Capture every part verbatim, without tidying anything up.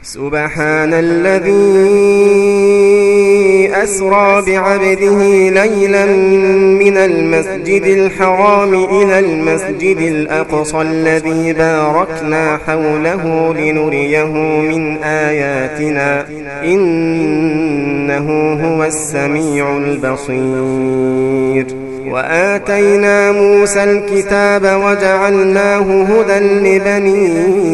سبحان الذي أسرى بعبده ليلا من المسجد الحرام إلى المسجد الأقصى الذي باركنا حوله لنريه من آياتنا إنه هو السميع البصير. وآتينا موسى الكتاب وجعلناه هدى لبني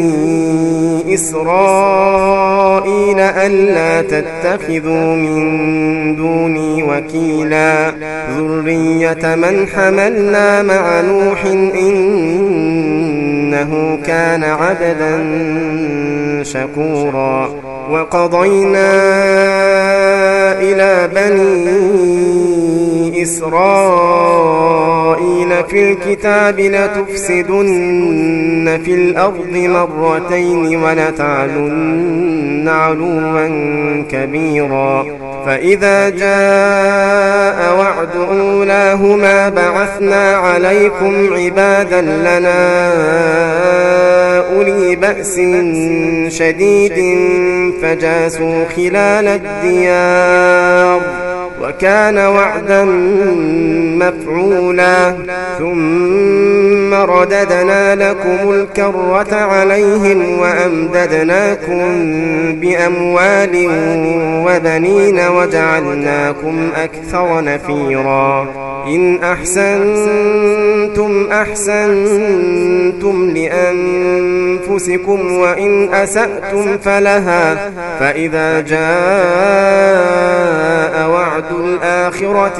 إسرائيل ألا تتخذوا من دوني وكيلا ذرية من حملنا مع نوح إنه كان عبدا شكورا. وقضينا إلى بني إسرائيل في الكتاب لتفسدن في الأرض مرتين ولتعلن علوا كبيرا. فإذا جاء وعد أولاهما بعثنا عليكم عبادا لنا أولي بأس شديد فجاسوا خلال الديار وكان وعدا مفعولا. ثم رددنا لكم الكرة عليهم وأمددناكم بأموال وبنين وجعلناكم أكثر نفيرا. إن أحسنتم أحسنتم لأنفسكم وإن أسأتم فلها. فإذا جاء وعد الآخرة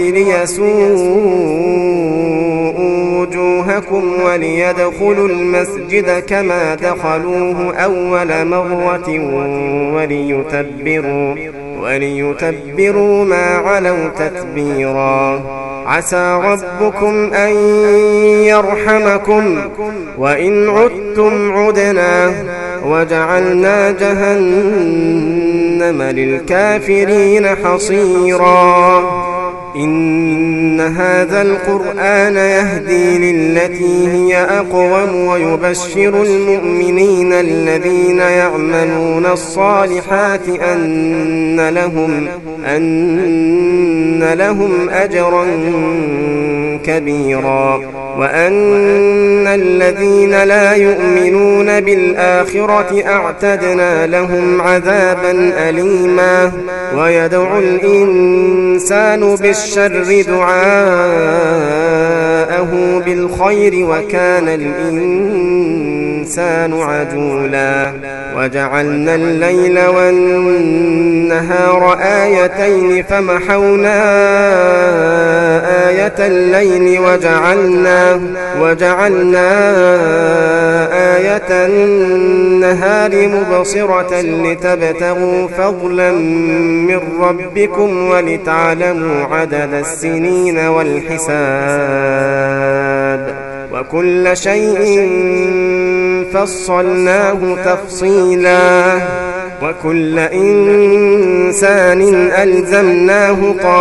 ليسوءوا وجوهكم وليدخلوا المسجد كما دخلوه أول مرة وليتبروا, وليتبروا ما علوا تتبيرا. عسى ربكم أن يرحمكم وإن عدتم عدنا وجعلنا جهنم للكافرين حصيرا. إن هذا القرآن يهدي للتي هي أقوم ويبشر المؤمنين الذين يعملون الصالحات أن لهم, أن لهم أجرا كبيرا وأن الذين لا يؤمنون بالآخرة أعتدنا لهم عذابا أليما. ويدعو الإنسان بالشر دعاءه بالخير وكان الإنسان عجولا. وجعلنا الليل والنهار آيتين فمحونا آية الليل وجعلنا, وجعلنا آية النهار مبصرة لتبتغوا فضلا من ربكم ولتعلموا عدد السنين والحساب وكل شيء فصلناه تفصيلا. وكل إنسان ألزمناه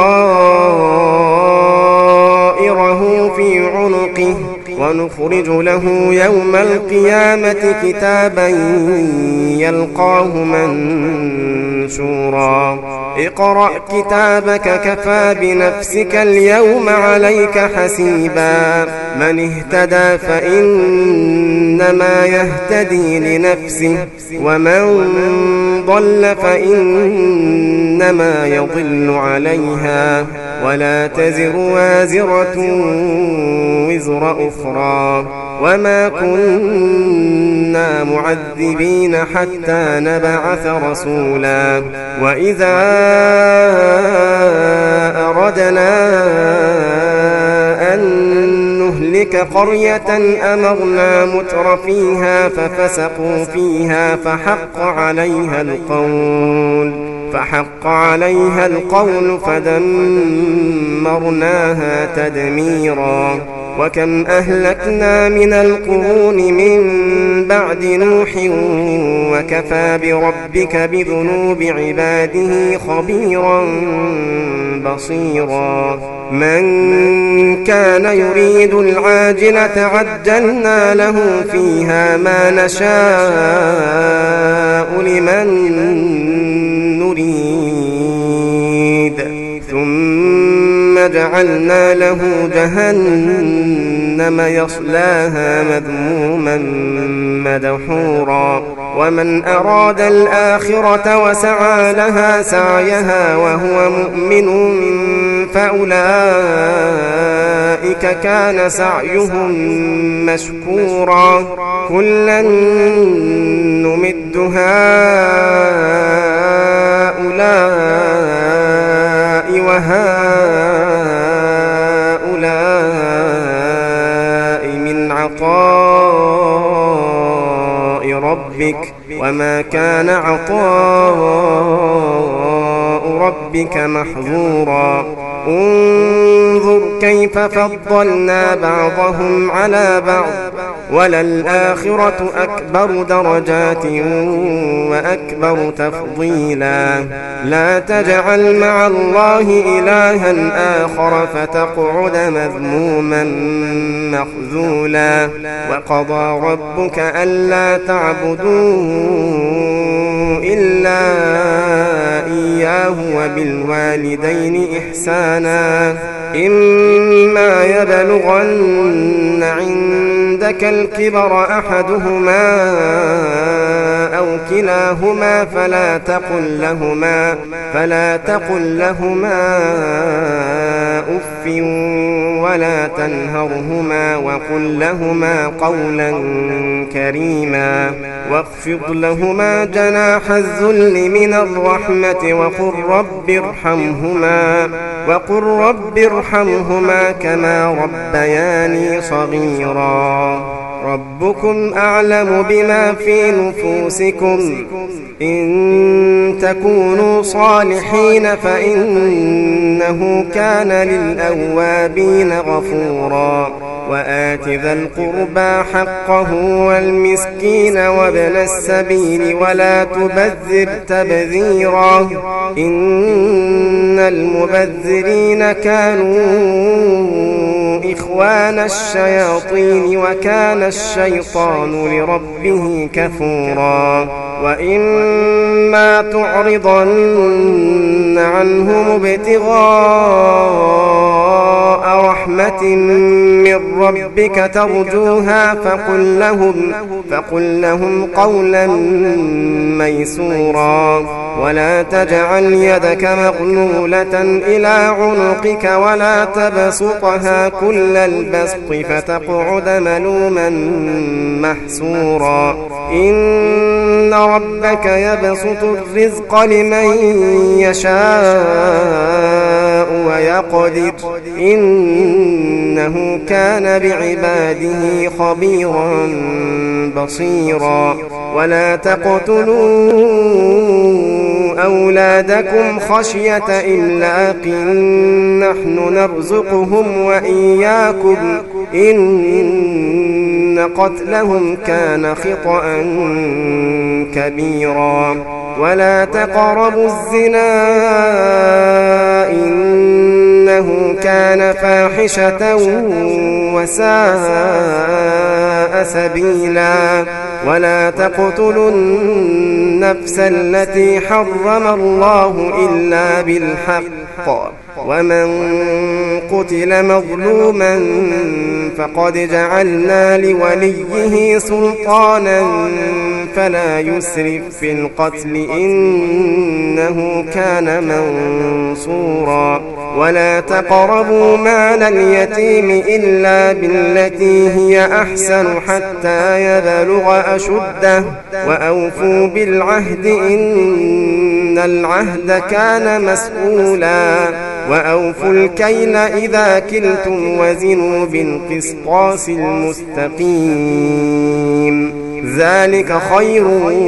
طائره في عنقه ونخرج له يوم القيامة كتابا يلقاه منشورا. اقرأ كتابك كفى بنفسك اليوم عليك حسيبا. من اهتدى فإنما يهتدي لنفسه ومن ضل فإنما يضل عليها ولا تزر وازرة وزر أخرى. وما كنا معذبين حتى نبعث رسولا. وإذا أردنا أن نهلك قرية أمرنا متر فيها ففسقوا فيها فحق عليها القول فحق عليها القول فدمرناها تدميرا. وكم أهلكنا من القرون من بعد نوح وكفى بربك بذنوب عباده خبيرا بصيرا من كان يريد العاجلة عجلنا له فيها ما نشاء لمن نريد ثم جعلنا له جهنم يصلاها مذموما مدحورا ومن أراد الآخرة وسعى لها سعيها وهو مؤمن فأولئك كان سعيهم مشكورا كلا نمد هؤلاء وهؤلاء من عطاء ربك وما كان عطاء ربك محظورا انظر كيف فضلنا بعضهم على بعض وللآخرة أكبر درجات وأكبر تفضيلا لا تجعل مع الله إلها آخر فتقعد مذموما مخذولا وقضى ربك ألا تعبدوا إلا إياه وبالوالدين إحسانا إما يبلغن عندك الكبر أحدهما أو كلاهما فلا تقل لهما فلا تقل لهما أف ولا تنهرهما وقل لهما قولا كريما واخفض لهما جناح الذل من الرحمة وقل رب ارحمهما وقل رب ارحمهما كما ربياني صغيرا ربكم أعلم بما في نفوسكم إن تكونوا صالحين فإنه كان للأوابين غفورا وآت ذا القربى حقه والمسكين وابن السبيل ولا تبذر تبذيرا إن المبذرين كانوا إخوان الشياطين وكان الشيطان لربه كفورا وإما تعرضن عنهم ابتغاء رحمة من ربك ترجوها فقل لهم, فقل لهم قولا ميسورا ولا تجعل يدك مغلولة إلى عنقك ولا تبسطها كل البسط فتقعد ملوما محسورا إن ربك يبسط الرزق لمن يشاء ويقدر إنه كان بعباده خبيرا بصيرا ولا تقتلوا أولادكم خشية إملاق نحن نرزقهم وإياكم إن قتلهم كان خطأ كبيرا ولا تقربوا الزنا إنه كان فاحشة وساء سبيلا ولا تقتلوا النفس التي حرم الله إلا بالحق ومن قتل مظلوما فقد جعلنا لوليه سلطانا فلا يسرف في القتل إنه كان منصورا ولا تقربوا مال اليتيم إلا بالتي هي أحسن حتى يبلغ أشده وأوفوا بالعهد إن العهد كان مسؤولا وأوفوا الكيل إذا كلتم وزنوا بالقسطاس المستقيم ذلك خير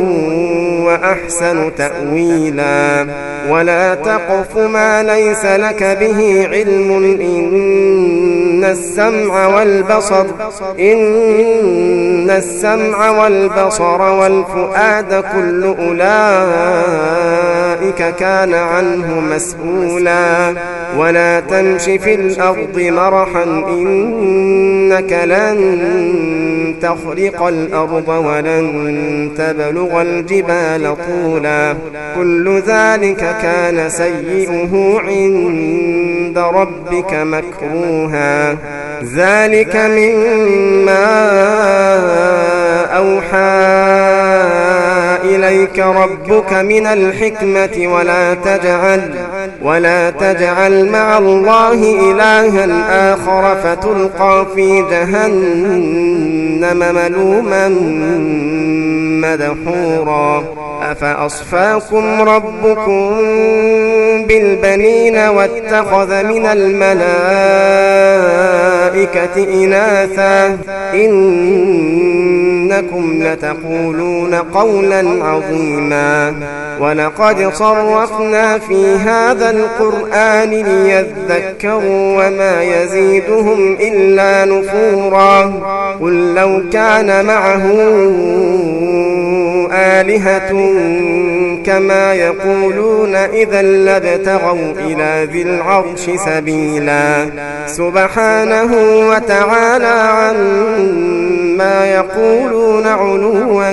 وأحسن تأويلا ولا تقف ما ليس لك به علم إن السمع والبصر إن السمع والبصر والفؤاد كل أولئك ذلك كان عنه مسؤولا ولا تمش في الأرض مرحا إنك لن تخرق الأرض ولن تبلغ الجبال طولا كل ذلك كان سيئه عند ربك مكروها ذلك مما أوحى إليك ربك من الحكمة ولا تجعل ولا تجعل مع الله إلها آخر فتلقى في جهنم ملوما مدحورا أفأصفاكم ربكم بالبنين واتخذ من الملائكة إناثا إنكم لتقولون قولا عظيما ولقد صرفنا في هذا القرآن ليذكروا وما يزيدهم إلا نفورا قل لو كان معه آلهة كما يقولون إذا لابتغوا إلى ذي العرش سبيلا سبحانه وتعالى عما يقولون علوا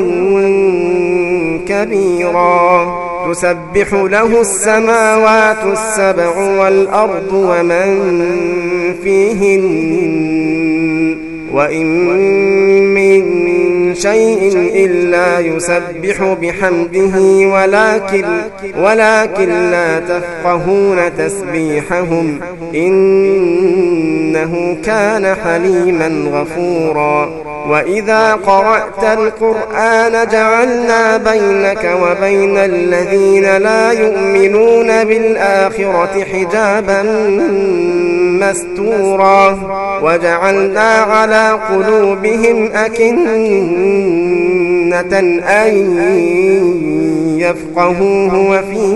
كبيرا تسبح له السماوات السبع والأرض ومن فيهن وإن من شيء إلا يسبح بحمده ولكن, ولكن لا تفقهون تسبيحهم إنه كان حليما غفورا وإذا قرأت القرآن جعلنا بينك وبين الذين لا يؤمنون بالآخرة حجابا مستورا وجعلنا على قلوبهم أكنة أن يفقهوه وفي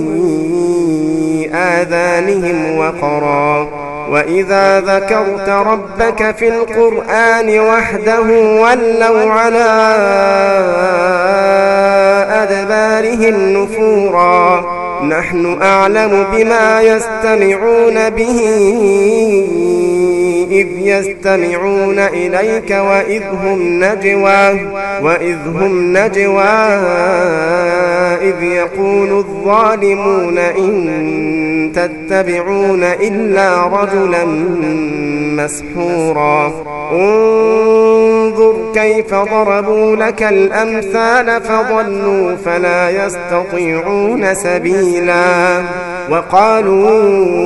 آذانهم وقرا وإذا ذكرت ربك في القرآن وحده ولوا على أدبارهم نفورا نحن أعلم بما يستمعون به إذ يستمعون إليك وإذ هم نجوى وإذ هم نجوى إذ يقول الظالمون إن تتبعون إلا رجلا مسحورا انظر كيف ضربوا لك الأمثال فضلوا فلا يستطيعون سبيلا وقالوا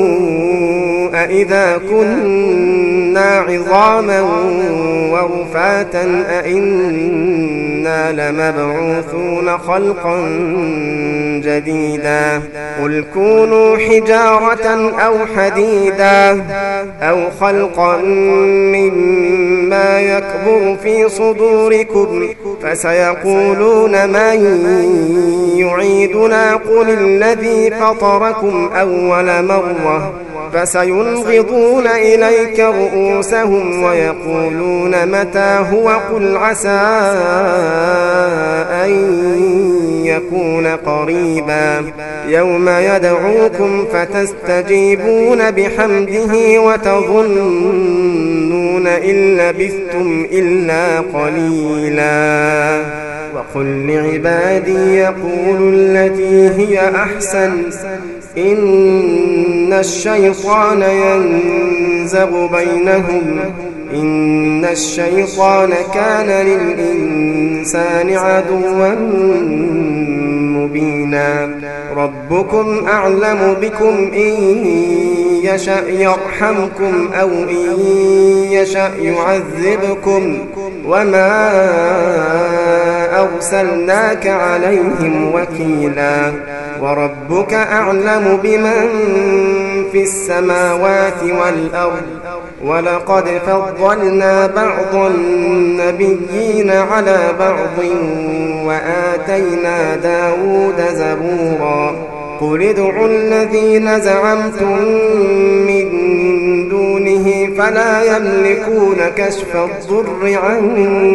أإذا كنا عظاما ورفاتا أإنا لمبعوثون خلقا جديدا قل كونوا حجارة أو حديدا أو خلقا مما يكبر في صدوركم فسيقولون من يعيدنا قل الذي فطركم أول مرة فسينغضون إليك رؤوسهم ويقولون متى هو قل عسى أن يكون قريبا يوم يدعوكم فتستجيبون بحمده وتظنون إن لبثتم إلا قليلا وقل لعبادي يقولوا التي هي أحسن إن الشيطان ينزغ بينهم إن الشيطان كان للإنسان عدوا مبينا ربكم أعلم بكم إن يشأ يرحمكم أو إن يشأ يعذبكم وما أرسلناك عليهم وكيلا وربك أعلم بمن في السماوات والأرض ولقد فضلنا بعض النبيين على بعض وآتينا داود زبورا قل ادعوا الذين زعمتم من دونه فلا يملكون كشف الضر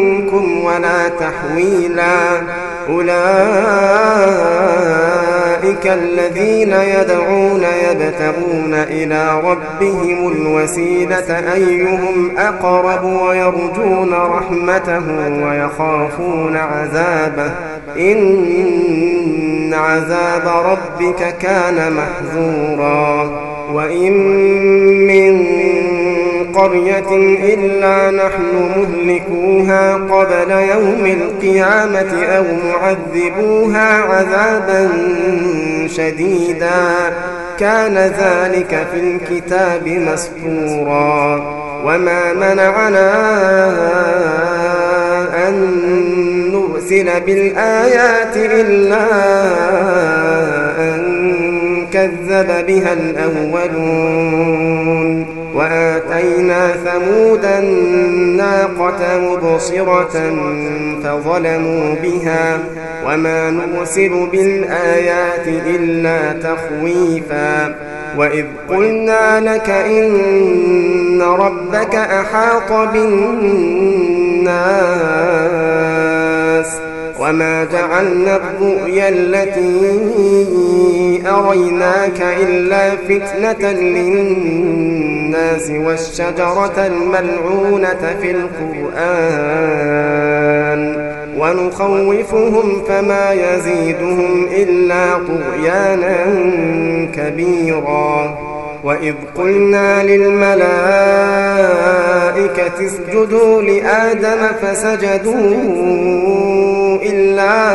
عنكم ولا تحويلا أولئك أولئك الذين يدعون يبتغون إلى ربهم الوسيلة أيهم أقرب ويرجون رحمته ويخافون عذابه إن عذاب ربك كان محذورا وإن من قرية إلا نحن مهلكوها قبل يوم القيامة أو معذبوها عذابا شديدا كان ذلك في الكتاب مسطورا وما منعنا أن نرسل بالآيات إلا أن كذب بها الأولون وآتينا ثمود الناقة مبصرة فظلموا بها وما نرسل بالآيات إلا تخويفا وإذ قلنا لك إن ربك أحاط بالناس وما جعلنا الرؤيا التي أريناك إلا فتنة للناس والشجرة الملعونة في القرآن ونخوفهم فما يزيدهم إلا طغيانا كبيرا وإذ قلنا للملائكة اسجدوا لآدم فسجدوا إلا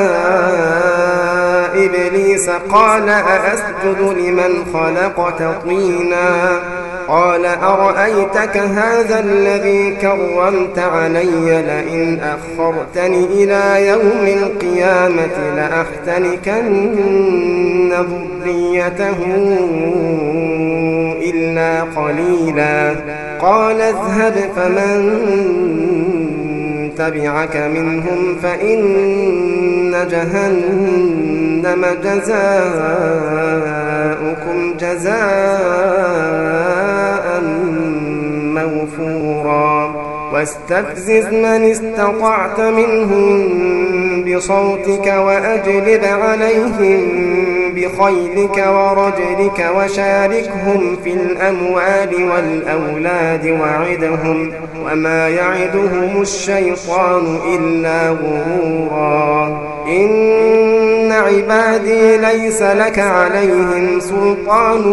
إبليس قال أأسجد لمن خلقت طينا قال أرأيتك هذا الذي كرمت علي لئن أخرتني إلى يوم القيامة لأحتنكن ذريته إلا قليلا قال اذهب فمن تبعك منهم فإن جهنم جزاؤكم جزاء موفورا واستفزز من استطعت منهم بصوتك وأجلب عليهم بخيلك ورجلك وشاركهم في الأموال والأولاد وعدهم وما يعدهم الشيطان إلا غرورا إن عبادي ليس لك عليهم سلطان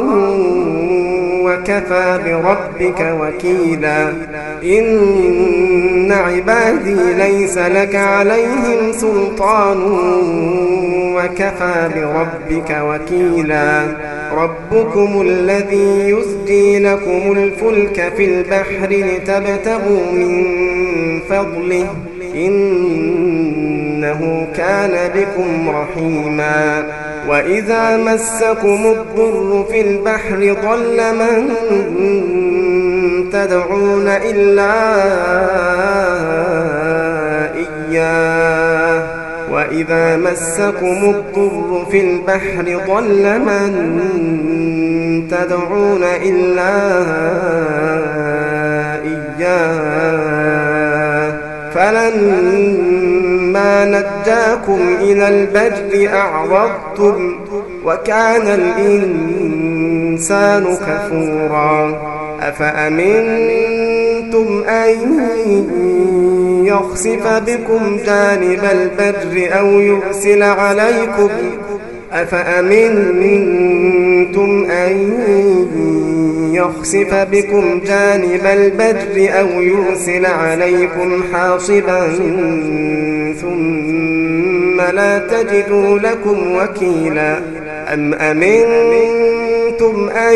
وكفى بربك وكيلا إن عبادي ليس لك عليهم سلطان وكفى بربك وكيلا ربكم الذي يزجي لكم الفلك في البحر لتبتغوا من فضله إنه كان بكم رحيما وإذا مسكم الضر في البحر ضل من تدعون إلا إياه وإذا مسكم الضر في البحر ضل من تدعون إلا إياه فلما نجاكم إلى البر أعرضتم وكان الإنسان كفورا أفأمنتم أن يخسف بكم جانب البر أو يرسل عليكم أفأمنتم أن يخسف بكم جانب البر أو يرسل عليكم حاصبا ثم لا تجدوا لكم وكيلا أم أمنتم أن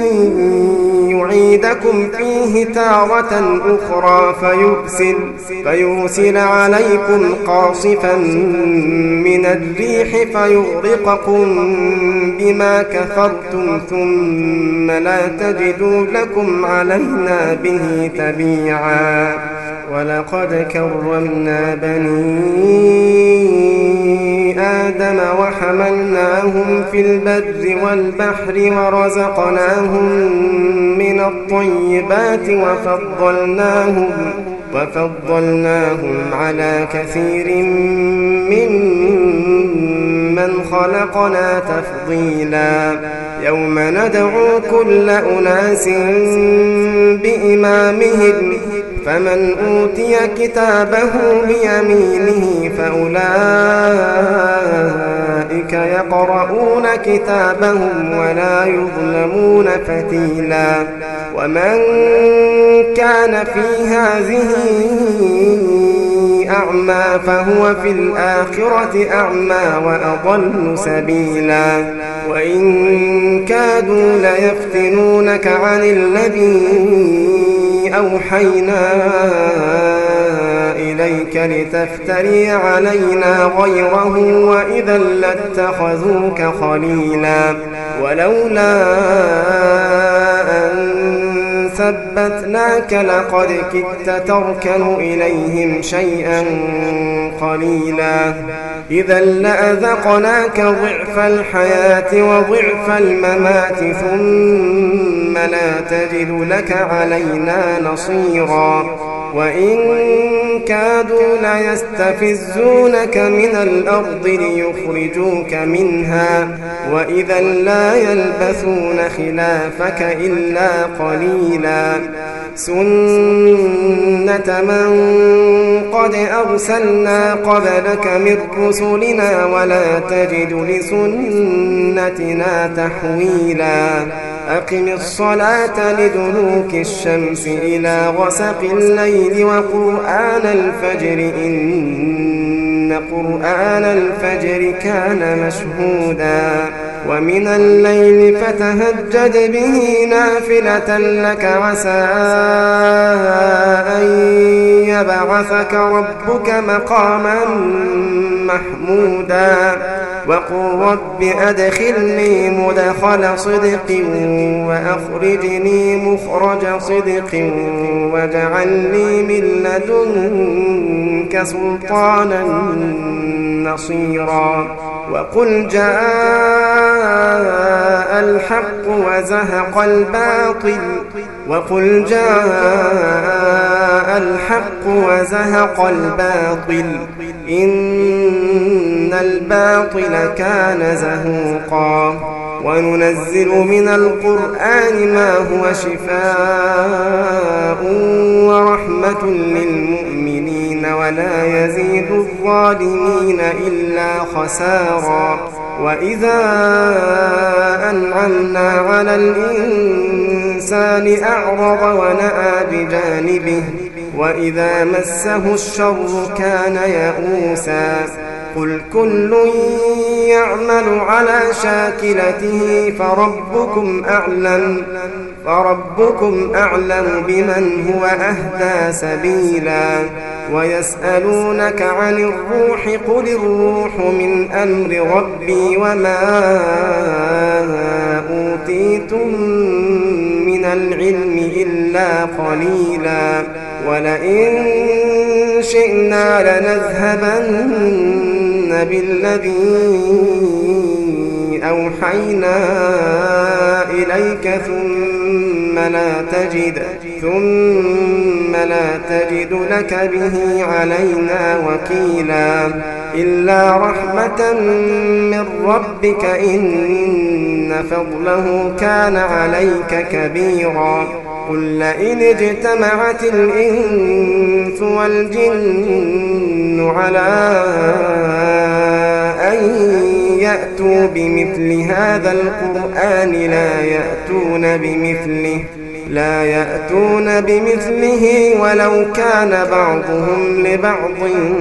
يعيدكم فيه تارة أخرى فيرسل, فيرسل عليكم قاصفا من الريح فيغرقكم بما كفرتم ثم لا تجدوا لكم علينا به تبيعا ولقد كرمنا بني آدم وحملناهم في البر والبحر ورزقناهم من الطيبات وفضلناهم, وفضلناهم على كثير ممن ممن خلقنا تفضيلا يوم ندعو كل أناس بإمامهم فمن أوتي كتابه بيمينه فأولئك يقرؤون كتابهم ولا يظلمون فتيلا ومن كان في هذه أعمى فهو في الآخرة أعمى وأضل سبيلا وإن كادوا ليفتنونك عن الذي أوحينا إليك لتفتري علينا غيره وإذا لاتخذوك خليلا ولولا أن ثبتناك لقد كدت تركن إليهم شيئا قليلا إذا لأذقناك ضعف الحياة وضعف الممات ثم لا تجد لك علينا نصيرا وإن كادوا ليستفزونك من الأرض ليخرجوك منها وإذا لا يلبثون خلافك إلا قليلا سنة من قد أرسلنا قبلك من رسلنا ولا تجد لسنتنا تحويلا أقم الصلاة لدلوك الشمس إلى غسق الليل وقرآن الفجر إن قرآن الفجر كان مشهودا ومن الليل فتهجد به نافلة لك عسى أن يبعثك ربك مقاما محمودا وقل رب أدخلني مدخل صدق وأخرجني مخرج صدق واجعل لي من لدنك سلطانا نصيرا وقل جاء الحق وزهق الباطل وقل جاء الحق وزهق الباطل إن الباطل كان زهوقا وننزل من القرآن ما هو شفاء ورحمة للمؤمنين ولا يزيد الظالمين إلا خسارا وإذا أنعمنا على الإنسان أعرض ونأى بجانبه وإذا مسه الشر كان يئوسا قل كل يعمل على شاكلته فربكم أعلم فربكم أعلم بمن هو أهدى سبيلا ويسألونك عن الروح قل الروح من أمر ربي وما أوتيتم من العلم إلا قليلا ولئن شئنا لنذهبن بالذي أوحينا إليك ثم لا تجد ثم لا تجد لك به علينا وكيلا إلا رحمة من ربك إن فضله كان عليك كبيرا قل لئن اجتمعت الإنس والجن على أن يأتوا بمثل هذا القرآن لا يأتون بمثله لا يأتون بمثله ولو كان بعضهم لبعض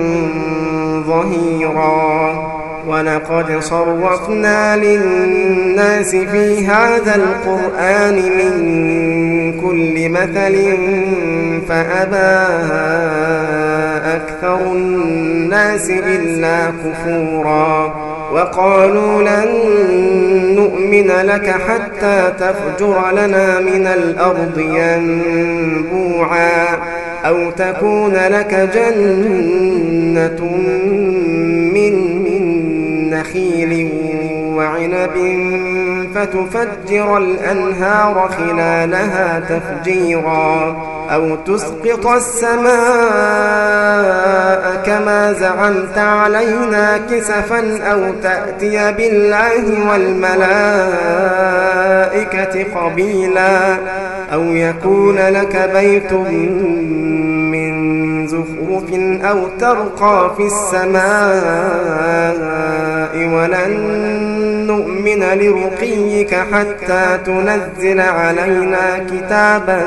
ظهيرا ولقد صرفنا للناس في هذا القرآن من كل مثل فأبى أكثر الناس إلا كفورا وقالوا لن نؤمن لك حتى تفجر لنا من الأرض ينبوعا أو تكون لك جنة من نخيل وعنب فتفجر الأنهار خلالها تفجيرا أو تسقط السماء كما زعمت علينا كسفا أو تأتي بالله والملائكة قبيلا أو يكون لك بيت من زخرف أو ترقى في السماء ولن نؤمن لرقيك حتى تنزل علينا كتابا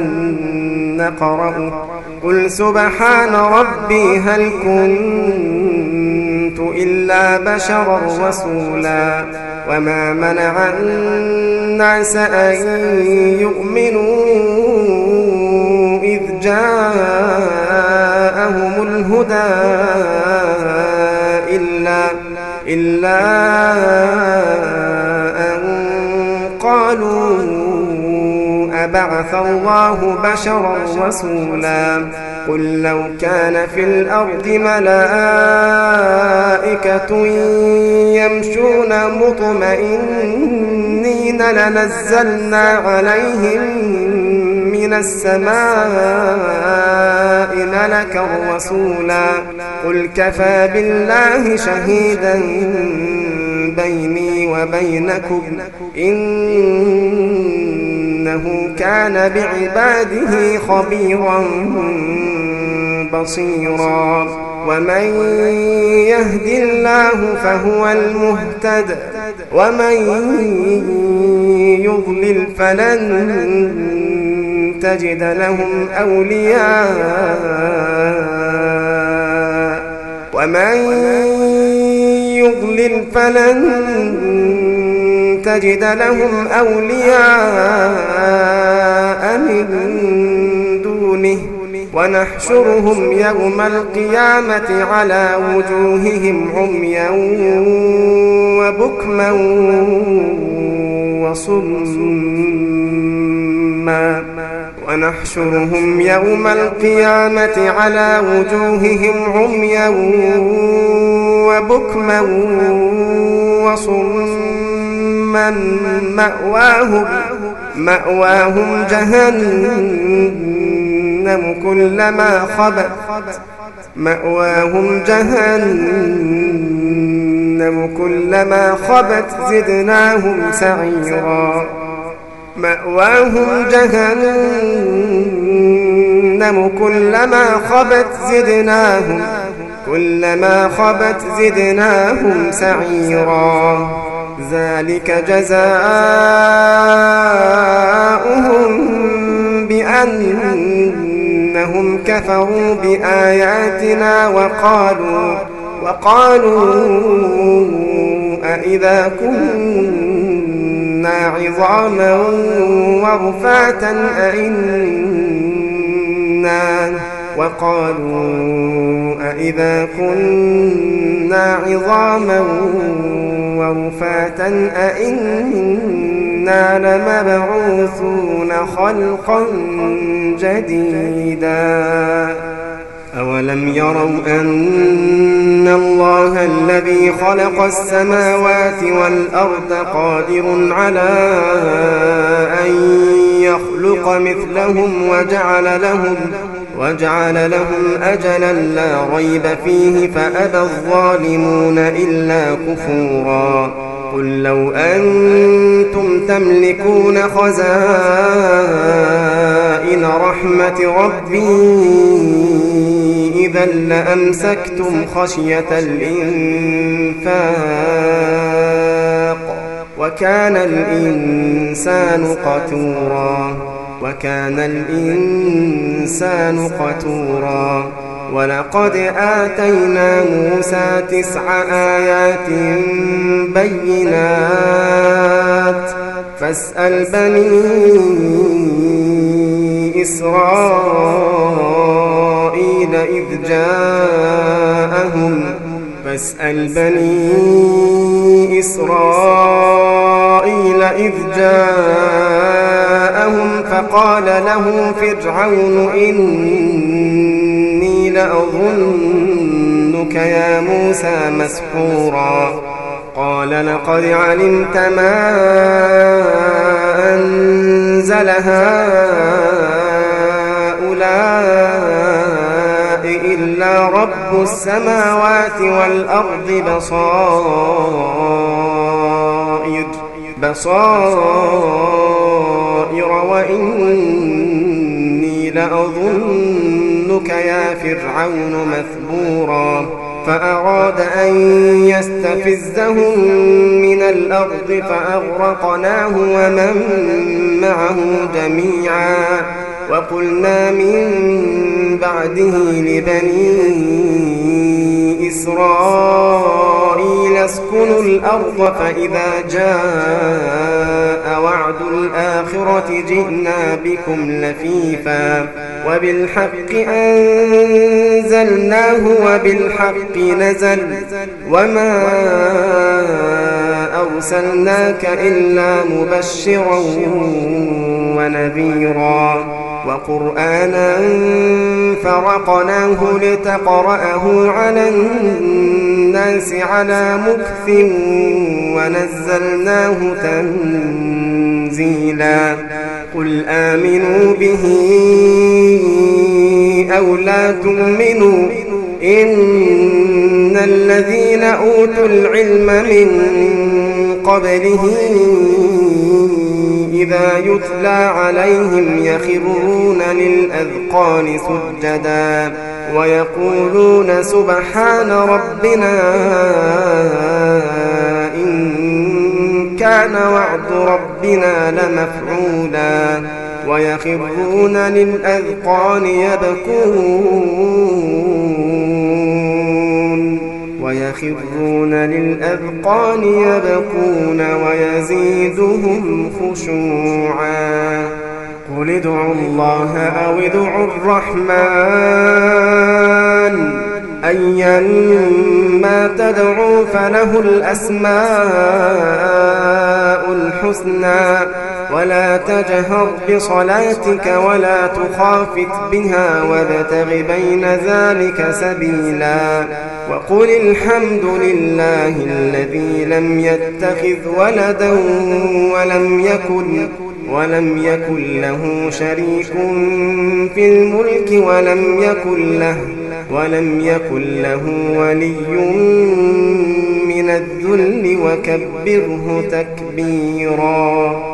نقرأه قل سبحان ربي هل كنت إلا بشرا رسولا وما منع الناس أن يؤمنوا إذ جاءهم الهدى إلا, إلا أن قالوا أبعث الله بشرا رسولا قل لو كان في الأرض ملائكة يمشون مطمئنين لنزلنا عليهم من السماء ملكا رسولا قل كفى بالله شهيدا بيني وبينكم إنه كان بعباده خبيرا بصيرا ومن يهد الله فهو المهتد ومن يضلل فلن تجد لهم أولياء ومن يضلل فلن تجد لهم أولياء من دونه ونحشرهم يوم القيامة على وجوههم عميا وبكما وصما ونحشرهم يوم القيامة على وجوههم عميا وبكما وصما مأواهم, مأواهم جهنم كلما خبت مأواهم جهنم كلما خبت زدناهم سعيرا مأواهم جهنم كلما خبت زدناهم كلما خبت زدناهم سعيرا ذلك جزاؤهم بأنهم كفروا بآياتنا وقالوا وقالوا أإذا كنا عظاما ورفاتا أئنا وقالوا أإذا كنا عظاما ورفاتا أئنا لمبعوثون خلقا جديدا أولم يروا أن الله الذي خلق السماوات والأرض قادر على أن يخلق مثلهم وجعل لهم وجعل لهم أجلا لا ريب فيه فأبى الظالمون إلا كفورا قل لو أنتم تملكون خزائن رحمة ربي إذا لأمسكتم خشية الإنفاق وكان الإنسان قتورا وكان الإنسان قتورا ولقد آتينا موسى تسع آيات بينات فاسأل بني إسرائيل إذ جاءهم فاسأل بني إسرائيل إذ جاءهم فقال له فرعون إني لأظنك يا موسى مسحورا قال لقد علمت ما أنزل هؤلاء رب السماوات والأرض بصائر بصائر وإني لأظنك يا فرعون مثبورا فأراد أن يستفزهم من الأرض فأغرقناه ومن معه جميعا وقلنا من بعده لبني إسرائيل اسكنوا الأرض فإذا جاء وعد الآخرة جئنا بكم لفيفا وبالحق أنزلناه وبالحق نزل وما أرسلناك إلا مبشرا ونذيرا وقرآنا فرقناه لتقرأه على الناس على مكث ونزلناه تنزيلا قل آمنوا به أو لا تؤمنوا إن الذين أوتوا العلم من قبله إذا يتلى عليهم يخرون للأذقان سجدا ويقولون سبحان ربنا إن كان وعد ربنا لمفعولا ويخرون للأذقان يبكون ويخرون للأذقان يبكون ويزيدهم خشوعا قل ادعوا الله أو ادعوا الرحمن أيما تدعوا فله الأسماء الحسنى ولا تجهر بصلاتك ولا تخافت بها وابتغ بين ذلك سبيلا وقل الحمد لله الذي لم يتخذ ولدا ولم يكن ولم يكن له شريك في الملك ولم يكن له ولم يكن له ولي من الذل وكبره تكبيرا.